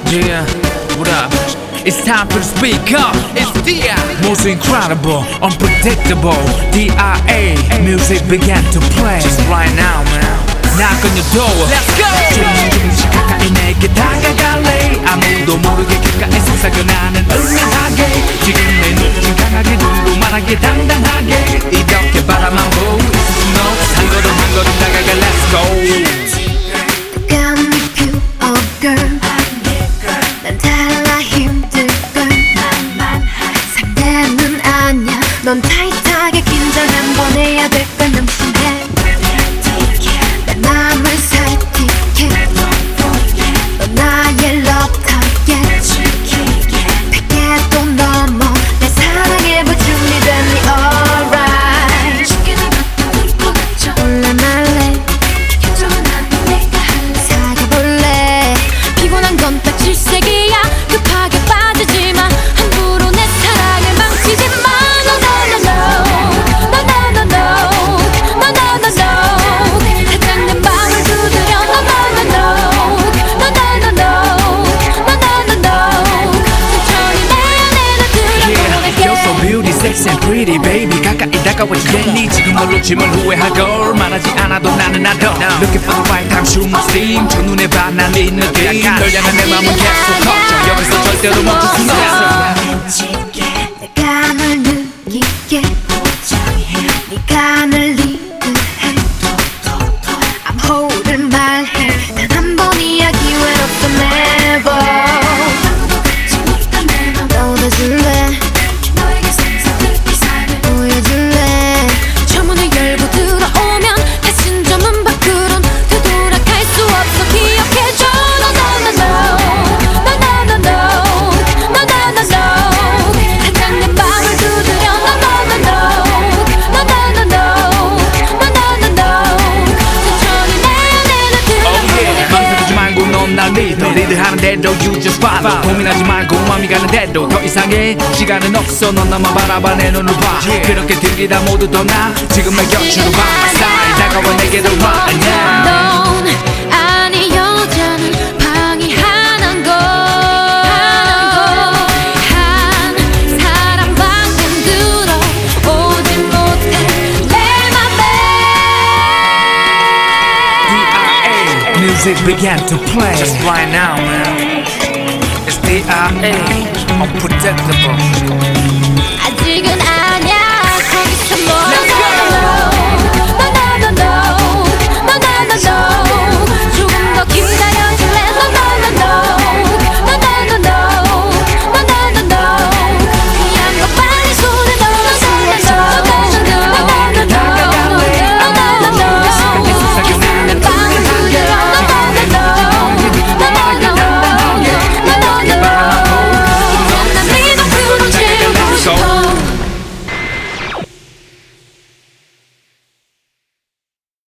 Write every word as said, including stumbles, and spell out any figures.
Yeah, what up? It's time to speak up. It's D I Most incredible, unpredictable D I A Music began to play just right now, man. Knock on your door. Let's go! 조금씩 가까이 내게 다가갈래. 아무도 모르게 귓가에 속삭여나는 은밀하게 지금 내 눈은 강하게 눈으로 말하게 당당하게 이렇게 바라만 보고 있어. No, 한 걸음 한 걸음 다가가. Let's go. Got me pure girl. 난 달라 힘들걸. 상대는 아냐. 넌 타이트하게 긴장 한번 해야 될 건 명심해. 내 맘을 살피게. 넌 나의 love target. 백개도 넘어 내 사랑에 부 준비됐니 alright. 몰래 말래 사귀어볼래. 피곤한 건 딱 질색이야. 급하게 빠지지마. 함부로 내 사랑을 망치지마. No no no no no no no no no no no 살짝 내 맘을 두드려. No no no no no no no no no no no 천천히 내 안에 들어보낼게. You're so beauty, sexy and pretty, baby. 가까이 다가와지겠니? 지금 널 놓치면 후회할걸. 말하지 않아도 나는 알아. Looking for the right time, shoot my steam. 첫눈에 반한 이 느낌. 널 향한 내 맘은 계속 걱정. 여기서 절대로 멈출 순 없어. 내가 널 느끼게. 네가 날 리드해. I'm holding 말해. 단 한 번이야 기회 없어 never. 떠나줄래. 보여줄래. 처문을 열고 들어오면 다신 저문 밖으론 되돌아갈 수 없어. 기억해줘. No no no no no no no no no no no 살짝 내 맘을 두드려. No no no no no no no no no no no 천천히 내 안에 들어보낼게. 망설이지 말고 넌 날 리드. 너 리드하는 대로 you just follow. 고민하지 말고 마음이 가는 대로. 더 이상의 시간은 없어. 넌 나만 바라봐 내 눈을 봐. 그렇게 들리다 모두 떠나. 지금 내 곁으로 와. My side 다가와 내게로 와. 넌 아니 여자는 방해하는 거. 한 사람밖에 들어오지 못해 내 맘에. D I A Music began to play just right now, man. It's D I A Unpredictable.